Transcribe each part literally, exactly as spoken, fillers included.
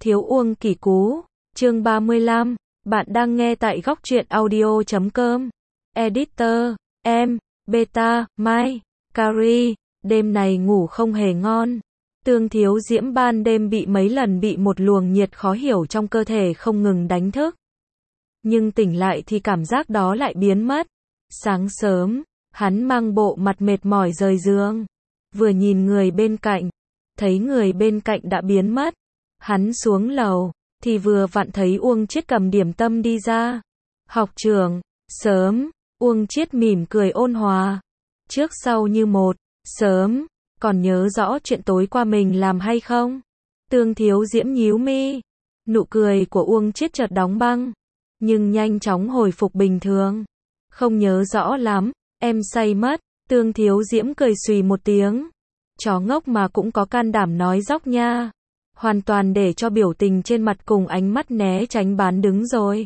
Thiếu Uông Kỷ Cú, chương ba mươi lăm, bạn đang nghe tại góc truyện audio chấm com. Editor, em, Beta, Mai, Carrie, đêm này ngủ không hề ngon. Tương Thiếu Diễm ban đêm bị mấy lần bị một luồng nhiệt khó hiểu trong cơ thể không ngừng đánh thức. Nhưng tỉnh lại thì cảm giác đó lại biến mất. Sáng sớm, hắn mang bộ mặt mệt mỏi rời giường. Vừa nhìn người bên cạnh, thấy người bên cạnh đã biến mất. Hắn xuống lầu, thì vừa vặn thấy Uông Chiết cầm điểm tâm đi ra. Học trưởng, sớm, Uông Chiết mỉm cười ôn hòa. Trước sau như một, sớm, còn nhớ rõ chuyện tối qua mình làm hay không? Tương Thiếu Diễm nhíu mi. Nụ cười của Uông Chiết chợt đóng băng, nhưng nhanh chóng hồi phục bình thường. Không nhớ rõ lắm, em say mất. Tương Thiếu Diễm cười xùy một tiếng. Chó ngốc mà cũng có can đảm nói dóc nha. Hoàn toàn để cho biểu tình trên mặt cùng ánh mắt né tránh bán đứng rồi.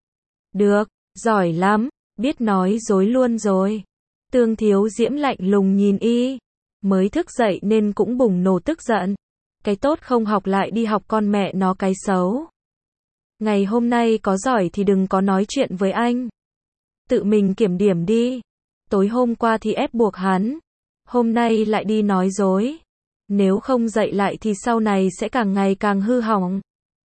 Được, giỏi lắm, biết nói dối luôn rồi. Tương Thiếu Diễm lạnh lùng nhìn y. Mới thức dậy nên cũng bùng nổ tức giận. Cái tốt không học lại đi học con mẹ nó cái xấu. Ngày hôm nay có giỏi thì đừng có nói chuyện với anh. Tự mình kiểm điểm đi. Tối hôm qua thì ép buộc hắn. Hôm nay lại đi nói dối. Nếu không dậy lại thì sau này sẽ càng ngày càng hư hỏng.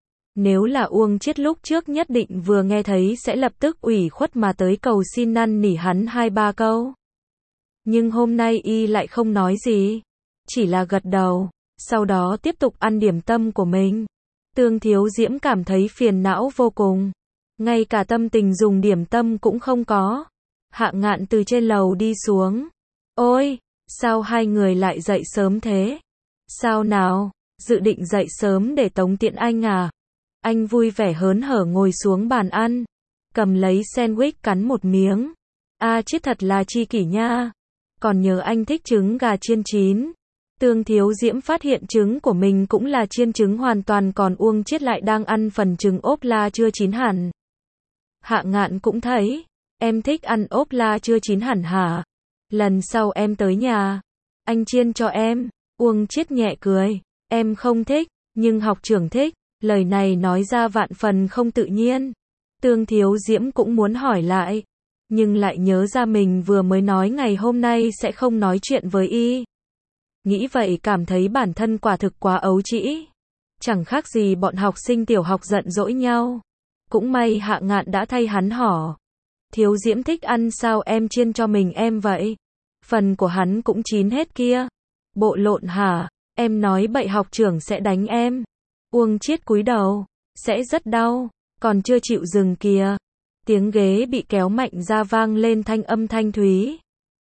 Nếu là Uông Chiết lúc trước nhất định vừa nghe thấy sẽ lập tức ủy khuất mà tới cầu xin năn nỉ hắn hai ba câu. Nhưng hôm nay y lại không nói gì. Chỉ là gật đầu, sau đó tiếp tục ăn điểm tâm của mình. Tương Thiếu Diễm cảm thấy phiền não vô cùng. Ngay cả tâm tình dùng điểm tâm cũng không có. Hạ Ngạn từ trên lầu đi xuống. Ôi, sao hai người lại dậy sớm thế? Sao nào, dự định dậy sớm để tống tiện anh à? Anh vui vẻ hớn hở ngồi xuống bàn ăn, cầm lấy sandwich cắn một miếng. A Chiết thật là chi kỷ nha. Còn nhớ anh thích trứng gà chiên chín. Tương Thiếu Diễm phát hiện trứng của mình cũng là chiên trứng hoàn toàn, còn Uông Chiết lại đang ăn phần trứng ốp la chưa chín hẳn. Hạ Ngạn cũng thấy, em thích ăn ốp la chưa chín hẳn hả? Lần sau em tới nhà, anh chiên cho em. Uông Chiết nhẹ cười, em không thích, nhưng học trưởng thích. Lời này nói ra vạn phần không tự nhiên. Tương Thiếu Diễm cũng muốn hỏi lại, nhưng lại nhớ ra mình vừa mới nói ngày hôm nay sẽ không nói chuyện với y. Nghĩ vậy cảm thấy bản thân quả thực quá ấu trĩ. Chẳng khác gì bọn học sinh tiểu học giận dỗi nhau. Cũng may Hạ Ngạn đã thay hắn hỏi. Thiếu Diễm thích ăn sao em chiên cho mình em vậy? Phần của hắn cũng chín hết kia. Bộ lộn hả? Em nói bậy học trưởng sẽ đánh em. Uông Chiết cúi đầu. Sẽ rất đau. Còn chưa chịu dừng kìa. Tiếng ghế bị kéo mạnh ra vang lên thanh âm thanh thúy.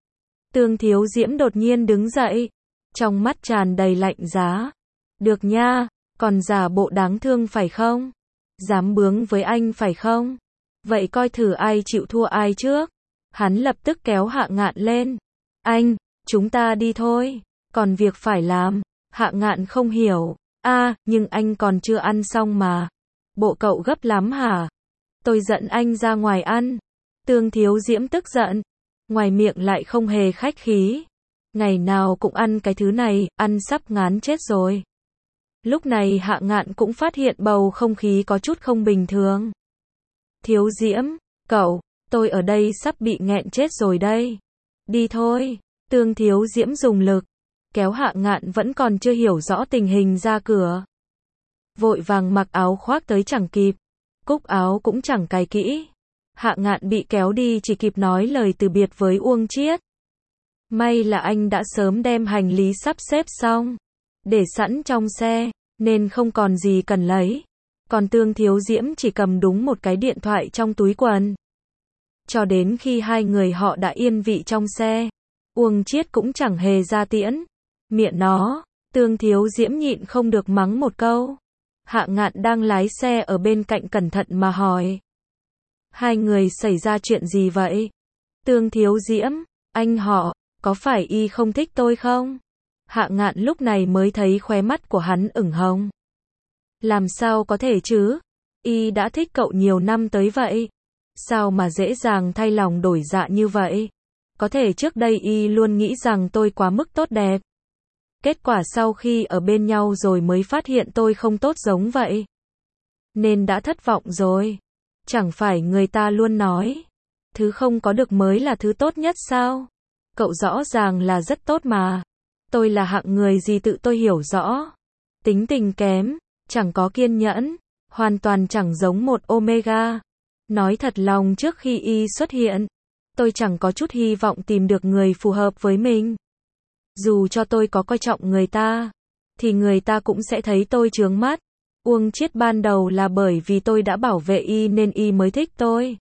Tương Thiếu Diễm đột nhiên đứng dậy. Trong mắt tràn đầy lạnh giá. Được nha, còn giả bộ đáng thương phải không? Dám bướng với anh phải không? Vậy coi thử ai chịu thua ai trước. Hắn lập tức kéo Hạ Ngạn lên. Anh, chúng ta đi thôi. Còn việc phải làm. Hạ Ngạn không hiểu. A, à, nhưng anh còn chưa ăn xong mà. Bộ cậu gấp lắm hả? Tôi dẫn anh ra ngoài ăn. Tương Thiếu Diễm tức giận. Ngoài miệng lại không hề khách khí. Ngày nào cũng ăn cái thứ này, ăn sắp ngán chết rồi. Lúc này Hạ Ngạn cũng phát hiện bầu không khí có chút không bình thường. Thiếu Diễm, cậu, tôi ở đây sắp bị nghẹn chết rồi đây. Đi thôi. Tương Thiếu Diễm dùng lực, kéo Hạ Ngạn vẫn còn chưa hiểu rõ tình hình ra cửa. Vội vàng mặc áo khoác tới chẳng kịp. Cúc áo cũng chẳng cài kỹ. Hạ Ngạn bị kéo đi chỉ kịp nói lời từ biệt với Uông Chiết. May là anh đã sớm đem hành lý sắp xếp xong, để sẵn trong xe, nên không còn gì cần lấy. Còn Tương Thiếu Diễm chỉ cầm đúng một cái điện thoại trong túi quần. Cho đến khi hai người họ đã yên vị trong xe, Uông Chiết cũng chẳng hề ra tiễn. Miệng nó, Tương Thiếu Diễm nhịn không được mắng một câu. Hạ Ngạn đang lái xe ở bên cạnh cẩn thận mà hỏi. Hai người xảy ra chuyện gì vậy? Tương Thiếu Diễm, anh họ, có phải y không thích tôi không? Hạ Ngạn lúc này mới thấy khóe mắt của hắn ửng hồng. Làm sao có thể chứ? Y đã thích cậu nhiều năm tới vậy. Sao mà dễ dàng thay lòng đổi dạ như vậy? Có thể trước đây y luôn nghĩ rằng tôi quá mức tốt đẹp. Kết quả sau khi ở bên nhau rồi mới phát hiện tôi không tốt giống vậy. nên đã thất vọng rồi. Chẳng phải người ta luôn nói, thứ không có được mới là thứ tốt nhất sao? Cậu rõ ràng là rất tốt mà. Tôi là hạng người gì tự tôi hiểu rõ. Tính tình kém, chẳng có kiên nhẫn, hoàn toàn chẳng giống một Omega. Nói thật lòng trước khi y xuất hiện, tôi chẳng có chút hy vọng tìm được người phù hợp với mình. Dù cho tôi có coi trọng người ta, thì người ta cũng sẽ thấy tôi chướng mắt. Uông Chiết ban đầu là bởi vì tôi đã bảo vệ y nên y mới thích tôi.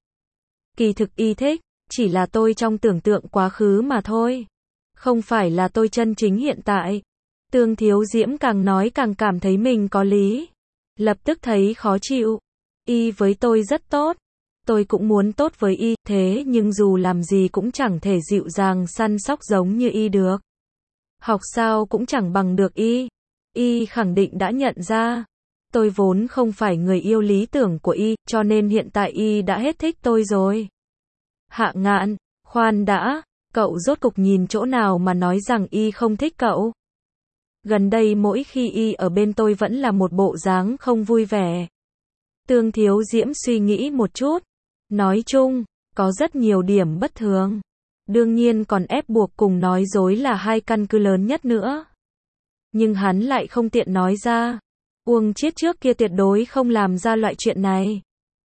Kỳ thực y thích, chỉ là tôi trong tưởng tượng quá khứ mà thôi. Không phải là tôi chân chính hiện tại. Tương Thiếu Diễm càng nói càng cảm thấy mình có lý. Lập tức thấy khó chịu. Y với tôi rất tốt. Tôi cũng muốn tốt với y, thế nhưng dù làm gì cũng chẳng thể dịu dàng săn sóc giống như y được. Học sao cũng chẳng bằng được y. Y khẳng định đã nhận ra. Tôi vốn không phải người yêu lý tưởng của y, cho nên hiện tại y đã hết thích tôi rồi. Hạ Ngạn, khoan đã, cậu rốt cục nhìn chỗ nào mà nói rằng y không thích cậu? Gần đây mỗi khi y ở bên tôi vẫn là một bộ dáng không vui vẻ. Tương Thiếu Diễm suy nghĩ một chút. Nói chung, có rất nhiều điểm bất thường. Đương nhiên còn ép buộc cùng nói dối là hai căn cứ lớn nhất nữa. Nhưng hắn lại không tiện nói ra. Uông Chiết trước kia tuyệt đối không làm ra loại chuyện này.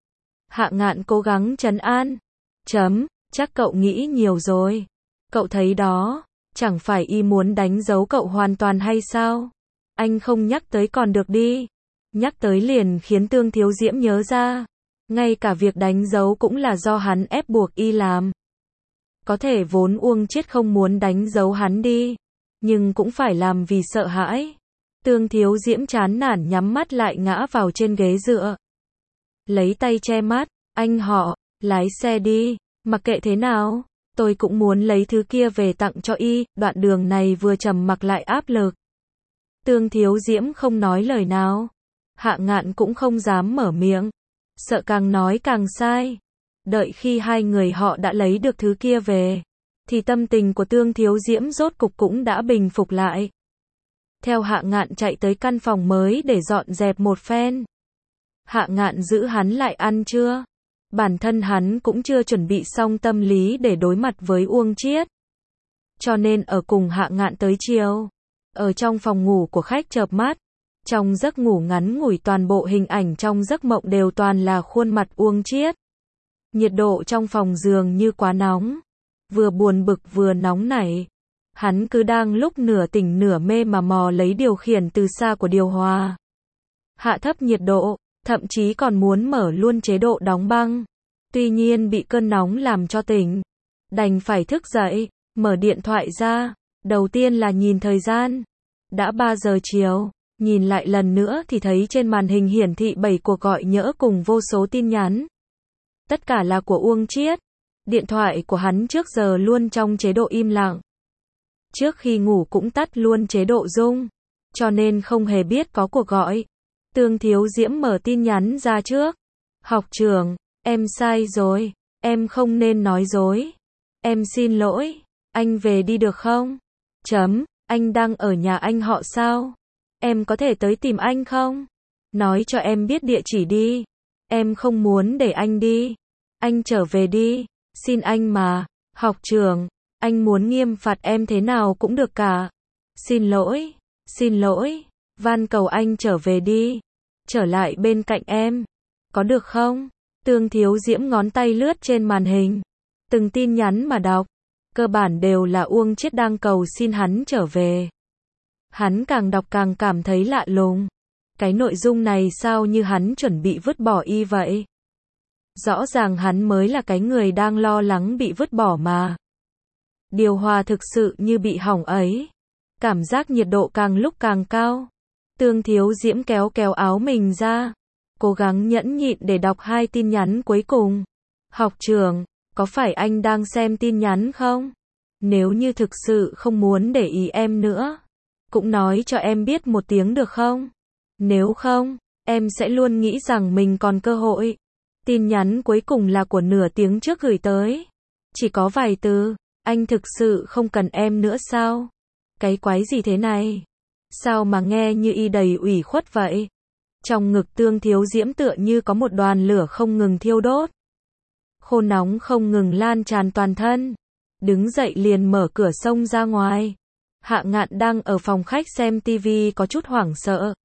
Hạ Ngạn cố gắng trấn an. Chấm, chắc cậu nghĩ nhiều rồi. Cậu thấy đó, chẳng phải y muốn đánh dấu cậu hoàn toàn hay sao? Anh không nhắc tới còn được đi. Nhắc tới liền khiến Tương Thiếu Diễm nhớ ra. Ngay cả việc đánh dấu cũng là do hắn ép buộc y làm. Có thể vốn Uông Chiết không muốn đánh dấu hắn đi. Nhưng cũng phải làm vì sợ hãi. Tương Thiếu Diễm chán nản nhắm mắt lại ngã vào trên ghế dựa. Lấy tay che mắt, anh họ, lái xe đi, mặc kệ thế nào, tôi cũng muốn lấy thứ kia về tặng cho y, đoạn đường này vừa trầm mặc lại áp lực. Tương Thiếu Diễm không nói lời nào. Hạ Ngạn cũng không dám mở miệng. Sợ càng nói càng sai. Đợi khi hai người họ đã lấy được thứ kia về, thì tâm tình của Tương Thiếu Diễm rốt cục cũng đã bình phục lại. Theo Hạ Ngạn chạy tới căn phòng mới để dọn dẹp một phen. Hạ Ngạn giữ hắn lại ăn trưa. Bản thân hắn cũng chưa chuẩn bị xong tâm lý để đối mặt với Uông Chiết. Cho nên ở cùng Hạ Ngạn tới chiều. Ở trong phòng ngủ của khách chợp mắt. Trong giấc ngủ ngắn ngủi toàn bộ hình ảnh trong giấc mộng đều toàn là khuôn mặt Uông Chiết. Nhiệt độ trong phòng giường như quá nóng. Vừa buồn bực vừa nóng nảy. Hắn cứ đang lúc nửa tỉnh nửa mê mà mò lấy điều khiển từ xa của điều hòa. Hạ thấp nhiệt độ, thậm chí còn muốn mở luôn chế độ đóng băng. Tuy nhiên bị cơn nóng làm cho tỉnh. Đành phải thức dậy, mở điện thoại ra. Đầu tiên là nhìn thời gian. Đã ba giờ chiều. Nhìn lại lần nữa thì thấy trên màn hình hiển thị bảy cuộc gọi nhỡ cùng vô số tin nhắn. Tất cả là của Uông Chiết. Điện thoại của hắn trước giờ luôn trong chế độ im lặng. Trước khi ngủ cũng tắt luôn chế độ rung. Cho nên không hề biết có cuộc gọi. Tương Thiếu Diễm mở tin nhắn ra trước. Học trưởng, em sai rồi. Em không nên nói dối. Em xin lỗi. Anh về đi được không? Chấm, anh đang ở nhà anh họ sao? Em có thể tới tìm anh không? Nói cho em biết địa chỉ đi. Em không muốn để anh đi. Anh trở về đi. Xin anh mà. Học trưởng, anh muốn nghiêm phạt em thế nào cũng được cả. Xin lỗi. Xin lỗi. Van cầu anh trở về đi. Trở lại bên cạnh em. Có được không? Tương Thiếu Diễm ngón tay lướt trên màn hình. Từng tin nhắn mà đọc. Cơ bản đều là Uông Chiết đang cầu xin hắn trở về. Hắn càng đọc càng cảm thấy lạ lùng. Cái nội dung này sao như hắn chuẩn bị vứt bỏ y vậy? Rõ ràng hắn mới là cái người đang lo lắng bị vứt bỏ mà. Điều hòa thực sự như bị hỏng ấy. Cảm giác nhiệt độ càng lúc càng cao. Tương Thiếu Diễm kéo kéo áo mình ra. Cố gắng nhẫn nhịn để đọc hai tin nhắn cuối cùng. Học trưởng, có phải anh đang xem tin nhắn không? Nếu như thực sự không muốn để ý em nữa, cũng nói cho em biết một tiếng được không? Nếu không, em sẽ luôn nghĩ rằng mình còn cơ hội. Tin nhắn cuối cùng là của nửa tiếng trước gửi tới. Chỉ có vài từ, anh thực sự không cần em nữa sao? Cái quái gì thế này? Sao mà nghe như y đầy ủy khuất vậy? Trong ngực Tương Thiếu Diễm tựa như có một đoàn lửa không ngừng thiêu đốt. Khô nóng không ngừng lan tràn toàn thân. Đứng dậy liền mở cửa xông ra ngoài. Hạ Ngạn đang ở phòng khách xem tivi có chút hoảng sợ.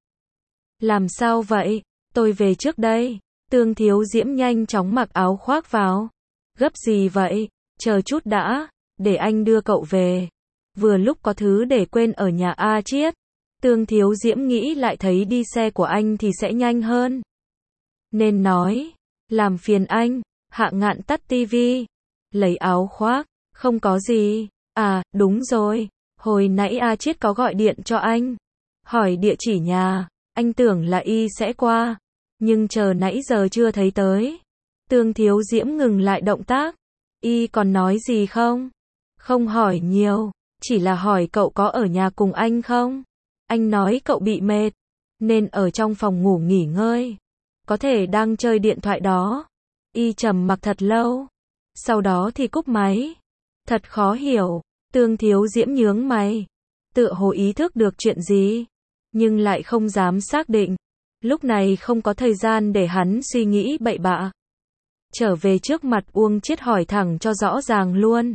Làm sao vậy? Tôi về trước đây. Tương Thiếu Diễm nhanh chóng mặc áo khoác vào. Gấp gì vậy? Chờ chút đã, để anh đưa cậu về. Vừa lúc có thứ để quên ở nhà A Chiết. Tương Thiếu Diễm nghĩ lại thấy đi xe của anh thì sẽ nhanh hơn. Nên nói, làm phiền anh. Hạ Ngạn tắt tivi, lấy áo khoác, không có gì. À, đúng rồi, hồi nãy A Chiết có gọi điện cho anh. Hỏi địa chỉ nhà, anh tưởng là y sẽ qua. Nhưng chờ nãy giờ chưa thấy tới. Tương Thiếu Diễm ngừng lại động tác. Y còn nói gì không? Không hỏi nhiều, chỉ là hỏi cậu có ở nhà cùng anh không? Anh nói cậu bị mệt, nên ở trong phòng ngủ nghỉ ngơi. Có thể đang chơi điện thoại đó. Y trầm mặc thật lâu. Sau đó thì cúp máy. Thật khó hiểu. Tương Thiếu Diễm nhướng mày. Tựa hồ ý thức được chuyện gì. Nhưng lại không dám xác định. Lúc này không có thời gian để hắn suy nghĩ bậy bạ. Trở về trước mặt Uông Chiết hỏi thẳng cho rõ ràng luôn.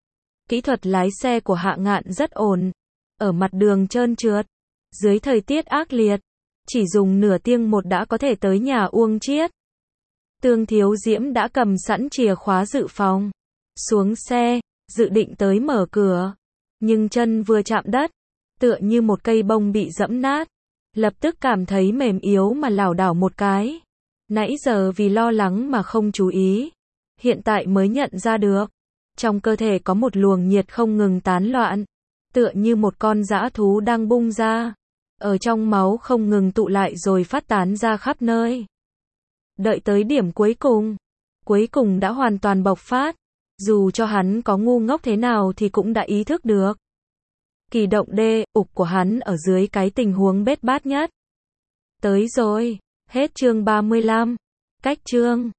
Kỹ thuật lái xe của Hạ Ngạn rất ổn. Ở mặt đường trơn trượt. Dưới thời tiết ác liệt. Chỉ dùng nửa tiếng một đã có thể tới nhà Uông Chiết. Tương Thiếu Diễm đã cầm sẵn chìa khóa dự phòng. Xuống xe, dự định tới mở cửa. Nhưng chân vừa chạm đất, tựa như một cây bông bị giẫm nát. Lập tức cảm thấy mềm yếu mà lảo đảo một cái. Nãy giờ vì lo lắng mà không chú ý. Hiện tại mới nhận ra được. Trong cơ thể có một luồng nhiệt không ngừng tán loạn. Tựa như một con dã thú đang bung ra. Ở trong máu không ngừng tụ lại rồi phát tán ra khắp nơi. Đợi tới điểm cuối cùng. Cuối cùng đã hoàn toàn bộc phát. Dù cho hắn có ngu ngốc thế nào thì cũng đã ý thức được. Kỳ động đê, ục của hắn ở dưới cái tình huống bết bát nhất. Tới rồi. Hết chương ba mươi lăm. Cách chương.